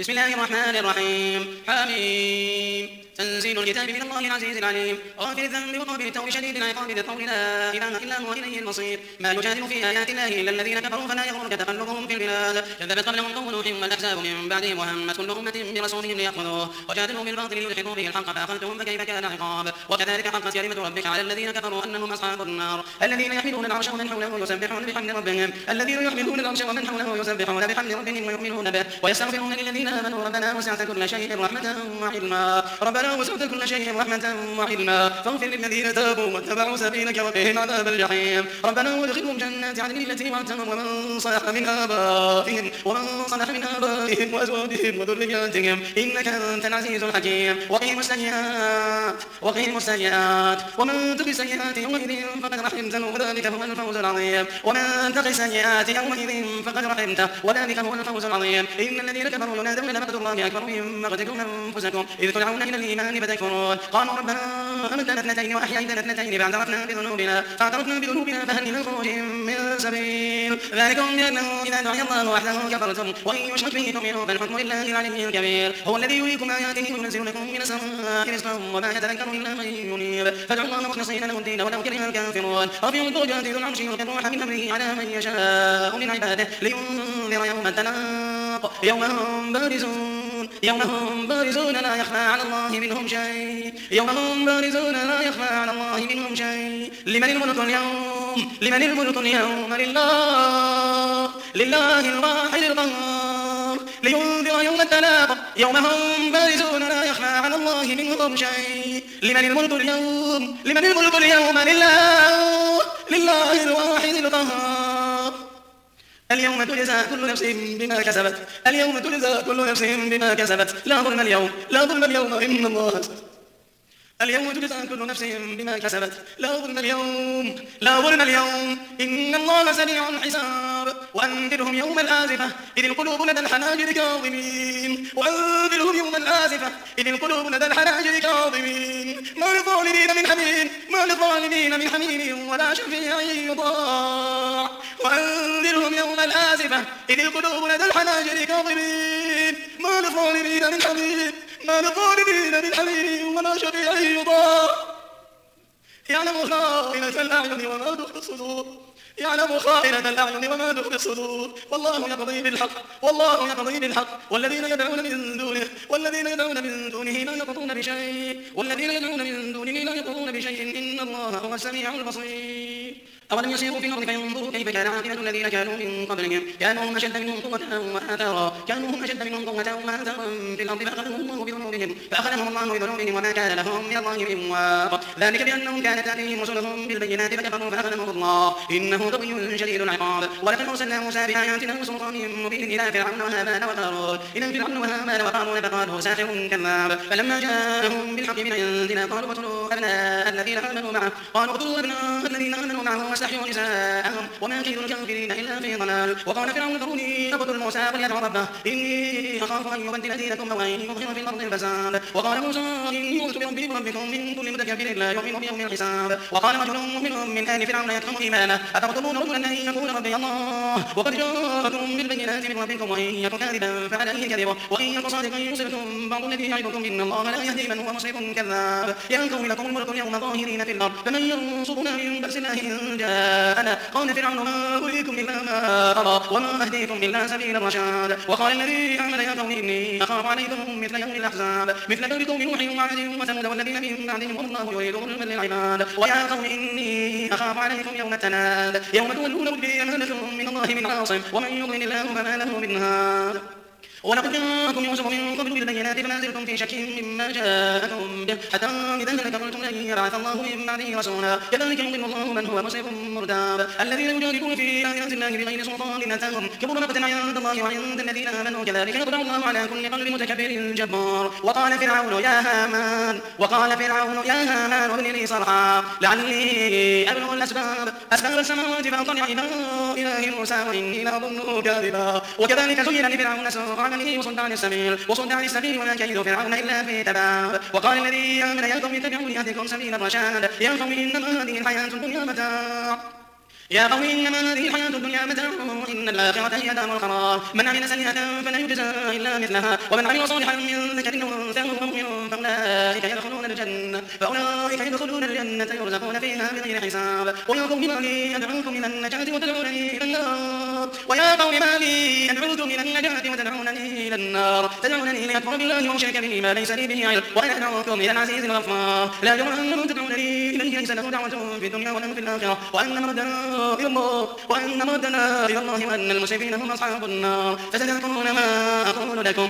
بسم الله الرحمن الرحيم حميم تنزيل الكتاب من الله العزيز العليم غافر الذنب وقابل التوب شديد العقاب ذي الطول لا إله إلا هو إليه المصير ما يجادل في آيات الله إلا الذين كفروا فلا يغرك تقلبهم في البلاد كذبت قبلهم قوم نوح والأحزاب من بعدهم وهمت كل أمة برسولهم ليأخذوه وجادلوا بالباطل ليدحضوا به الحق فأخذتهم فكيف كان عقاب وكذلك حقت كلمة ربك على الذين كفروا أنهم أصحاب النار الذين يحملون العرش ومن حوله يسبحون بحمد ربهم الذين يحملون العرش ومن حوله يسبحون بحمد ربهم ويؤمنون به ويستغفرون للذين آمنوا ربنا وسعت كل شيء رحمة وعلما ربنا وسعت كل شيء رحمة وعلما فاغفر للذين تابوا واتبعوا سبيلك وقهم عذاب الجحيم ربنا وادخلهم جنات عدن التي وعدتهم ومن صلح من آبائهم وأزواجهم وذرياتهم إنك أنت العزيز الحكيم وقهم السيئات ومن تق السيئات يومئذ فقد رحمته وذلك هو الفوز العظيم ومن تق السيئات يومئذ فقد رحمته وذلك هو الفوز العظيم إن الذين كفروا ينادون لمقت الله أكبر من مقتكم أنفسكم إذ تدعون إلى الإيمان فتكفرون قالوا ربنا أمتنا اثنتين وأحييتنا اثنتين فاعترفنا بذنوبنا فهل إلى خروج من سبيل ذلكم بأنه إذا دعي الله وحده كفرتم وإن يشرك به تؤمنوا فالحكم لله العلي الكبير هو الذي يريكم آياته وينزل لكم من السماء رزقا وما يتذكر إلا من ينيب فادعوا الله مخلصين له الدين ولو كره الكافرون رفيع الدرجات ذو العرش يلقي الروح من أمره على من يشاء من عباده لينذر يوم التلاق يوم هم بارزون لا يخفى على الله منهم شيء لمن الملك اليوم لله الواحد القهار لينذر يوم التلاق يوم هم بارزون لا يخفى على الله منهم شيء لمن الملك اليوم لله الواحد القهار اليوم تجزى كل نفس بما كسبت لا ظلم اليوم إن الله اليوم تجزى كل نفس بما كسبت لا ظلم اليوم إن الله سريع الحساب وأنذرهم يوم الآزفة إذ القلوب لدى الحناجر كاظمين ما للظالمين من حميم ولا شفيع يطاع وأنذرهم يوم الآزفة إذ القلوب لدى الحناجر كاظمين ما للظالمين من حميم ولا شفيع يطاع يعلم خائنة الأعين وما تخفي الصدور والله يقضي بالحق والذين يدعون من دونه لا يقضون بشيء إن الله هو السميع البصير أولم يسيروا في الأرض فينظروا كيف كان عاقبة الذين كانوا من قبلهم كانوا هم أشد منهم قوة وآثارا في الأرض فأخذهم الله بذنوبهم وما كان لهم من الله من واق ذلك بأنهم كانت تأتيهم رسلهم بالبينات فكفروا فأخذهم الله إنه قوي شديد العقاب ولقد أرسلنا موسى بآياتنا وسلطان مبين إلى فرعون وهامان وقارون فقالوا ساحر كذاب فلما جاءهم بالحق من عندنا قالوا اقتلوا أبناء الذين آمنوا معه واستحيوا نساءهم وما كيد الكافرين إلا في ضلال وقال فرعون ذروني أقتل موسى وليدع ربه إني أخاف أن يبدل دينكم أو أن يظهر في الأرض الفساد وقال موسى إني أوذت بربي وربكم من كل متكبر لا يؤمن بيوم الحساب وقال رجل مؤمن من آل فرعون يكتم إيمانه أتقتلون رجلا أن يقول ربي الله وقد جاءكم بالبينات من ربكم وإن يك كاذبا فعليه كذبه وإن يك صادقا يصبكم بعض الذي يعظكم إن الله لا يهدي من هو مسرف كذاب يا قوم لكم الملك اليوم ظاهرين في الأرض فمن ينصرنا من بأس الله إن جاءنا قال فرعون ما أريكم إلا ما أرى وما أهديكم إلا سبيل الرشاد وقال الذي آمن يا قوم إني أخاف عليكم مثل يوم الأحزاب مثل دور قوم نوح وعاد وثمود والذين من بعدهم والله يريد ظلما للعباد ويا قوم إني أخاف عليكم يوم التناد يوم تولون مدبرين ما لكم من الله من عاصم ومن يضلل الله فما له من هاد ولقد جاءكم يوسف من قبل بالبينات فما زلتم في شك مما جاءكم به حتى إذا كفرتم لن يبعث الله من بعده رسولا كذلك يضل الله من هو مسرف مرتاب الذين يجادلون في آيات الله بغير سلطان أتاهم كبر مقتا عند الله وعند الذين آمنوا كذلك يطبع الله على كل قلب متكبر جبار وقال فرعون يا هامان ابن لي صرحا لعلي أبلغ أسباب السماوات فأطلع إلى إله موسى وإني لأظنه كاذبا وكذلك زين لفرعون سوء عمله وصد عن السبيل وما كيد فرعون إلا في تباب وقال الذي آمن يا قوم اتبعوني أهدكم سبيل الرشاد يا قوم إنما هذه الحياة الدنيا متاع يا قوم إنما هذه الحياة الدنيا متاع وإن الآخرة هي دار القرار من عمل سيئة فلا يجزى إلا مثلها ومن عمل صالحا من ذكر أو أنثى وهو مؤمن فأولئك يدخلون الجنة يرزقون فيها بغير حساب قل يا قوم ما لي أدعوكم إلى النجاة وتدعونني إلى النار ويا قوم ما لي أدعوكم إلى النجاة وتدعونني إلى النار تدعونني لأكفر بالله وأشرك به ما ليس لي به علم وأنا أدعوكم إلى العزيز الغفار لا جرم أنكم تدعونني إليه ليس له دعوة في الدنيا ولا في الآخرة وأن مردنا إلى الله وأن المسرفين هم أصحاب النار فستذكرون ما أقول لكم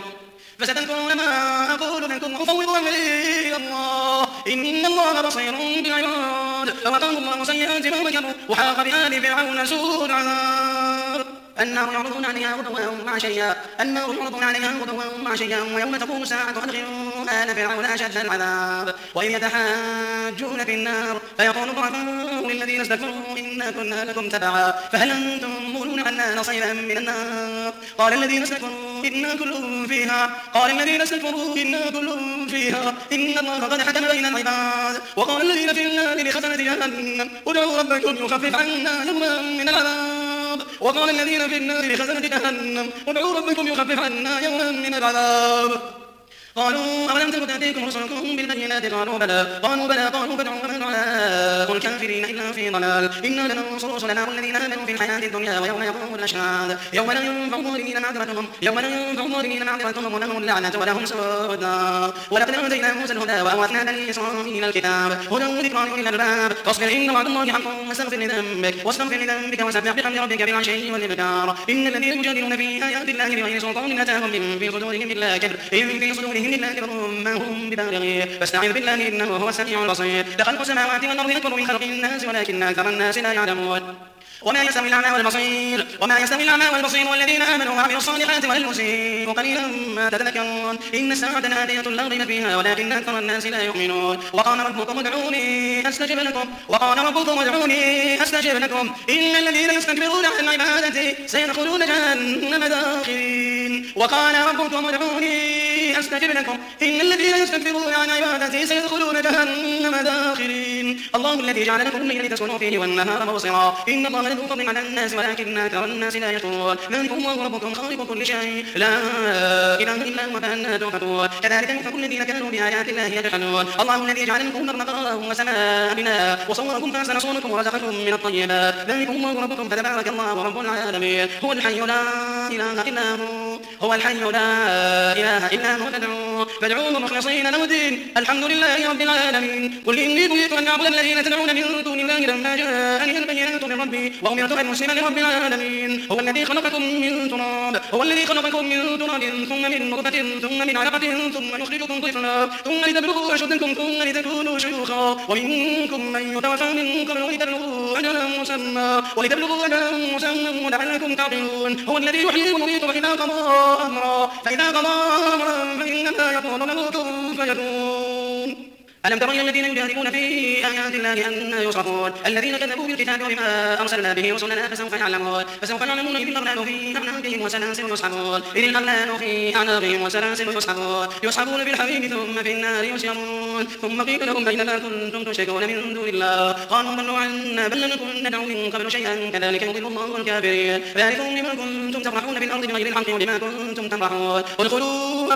أفوض أمري إلى الله إن الله بصير بالعباد فوقاه الله سيئات ما مكروا وحاق بآل فرعون سوء العذاب النار يعرضون عليها غدوا وعشيا ويوم تقوم الساعة أدخلوا آل فرعون أشد العذاب وإذ يتحاجون في النار فيقول الضعفاء للذين استكبروا إنا كنا لكم تبعا فهل أنتم مغنون عنا نصيبا من النار قال الذين استكبروا إنا كل فيها إن الله قد حكم بين العباد وقال الذين في النار لخزنة جهنم ادعوا ربكم يخفف عنا يوما من العذاب قالوا أولم تكن تأتيكم رسلكم بالبينات قالوا بلى قالوا فادعوا وما دعاء الكافرين إلا في ضلال إنا لننصر رسلنا والذين آمنوا في الحياة الدنيا ويوم يقوم الأشهاد يوم لا ينفع الظالمين معذرتهم ولهم اللعنة ولهم سوء الدار ولقد آتينا موسى الهدى وأورثنا بني إسرائيل الكتاب هدى وذكرى لأولي الألباب فاصبر إن وعد الله حق واستغفر لذنبك وسبح بحمد ربك بالعشي والإبكار إن الذين يجادلون في آيات الله بغير سلطان أتاهم في صدورهم إلا كبر ما هم ببالغيه فاستعذ بالله إنه هو السميع البصير لخلق السماوات والأرض أكبر من خلق الناس ولكن أكثر الناس لا يعلمون وما يستوي الأعمى والبصير والذين آمنوا وعملوا الصالحات ولا المسيء قليلا ما تذكرون إن الساعة آتية لا ريب فيها ولكن أكثر الناس لا يؤمنون وقال ربكم ادعوني أستجب لكم إن الذين يستكبرون عن عبادتي سيدخلون جهنم داخرين الله الذي جعل لكم الليل لتسكنوا فيه والنهار مبصرا إن الله لذو فضل على الناس ولكن أكثر الناس لا يشكرون ذلكم الله ربكم خالق كل شيء لا إله إلا هو فأنى تؤفكون كذلك يؤفك الذين كانوا بآيات الله يجحدون الله الذي جعل لكم الأرض قرارا والسماء بناء وصوركم فأحسن صوركم ورزقكم من الطيبات ذلكم الله ربكم فتبارك الله رب العالمين هو الحي لا إله إلا هو فادعوه مخلصين له الدين الحمد لله رب العالمين قل إني نهيت أن أعبد الذين تدعون من دون الله لما جاءني البينات من ربي وأمرت أن أسلم لرب العالمين هو الذي خلقكم من تراب ثم من نطفة ثم من علقة ثم يخرجكم طفلا ثم لتبلغوا أشدكم ثم لتكونوا شيوخا ومنكم من يتوفى من قبل ولتبلغوا أجلا مسمى ولعلكم تعقلون هو الذي يحيي ويميت فإذا قضى أمرا فإنما يقول له كن فيكون ألم تر الذين يجادلون في آيات الله أن يصرفون الذين كذبوا بالكتاب وبما أرسلنا به رسلنا فسوف يعلمون إذ الأغلال في أعناقهم وسلاسل يسحبون بالحميم ثم في النار يسجرون ثم قيل لهم أين ما كنتم تشركون من دون الله قالوا ضلوا عنا بل لم نكن ندعو من قبل شيئا كذلك يضل الله الكافرين ذلكم بما كنتم تفرحون في الأرض بغير الحق وبما كنتم تمرحون ادخلوا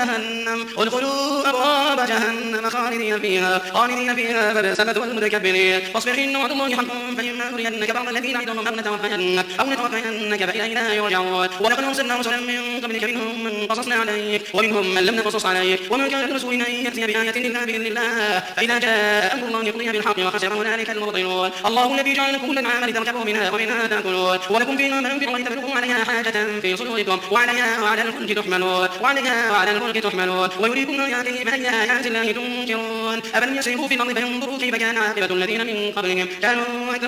أبواب جهنم خالدين فيها فبئس مثوى المتكبرين فاصبر إن وعد الله حق فإما نرينك بعض الذي نعدهم أو نتوفينك فإلينا يرجعون ولقد أرسلنا رسلا من قبلك منهم من قصصنا عليك ومنهم من لم نقصص عليك وما كان لرسول أن يأتي بآية إلا بإذن الله فإذا جاء أمر الله قضي بالحق وخسر هنالك المبطلون الله الذي جعل لكم الأنعام لتركبوا منها ومنها تأكلون ولكم فيها منافع ولتبلغوا عليها حاجة في صدوركم وعليها وعلى الفلك تحملون ويريكم آياته فأي آيات الله تنكرون أفلم يسيروا في الأرض فينظروا كيف كان عاقبة الذين من قبلهم كانوا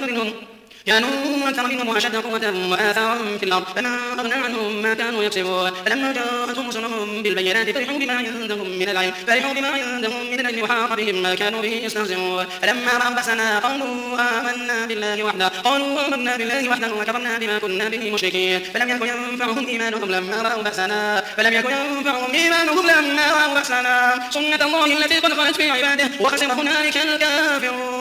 أكثر منهم وأشد قوة وآثارا في الأرض فما أغنى عنهم ما كانوا يكسبون فلما جاءتهم رسلهم بالبينات فرحوا بما عندهم من العلم وحاق بهم ما كانوا به يستهزئون فلما رأوا بأسنا قالوا آمنا بالله وحده وكفرنا بما كنا به مشركين فلم يكن ينفعهم إيمانهم لما رأوا بأسنا سنة الله التي قد خلت في عباده وخسر هنالك الكافرون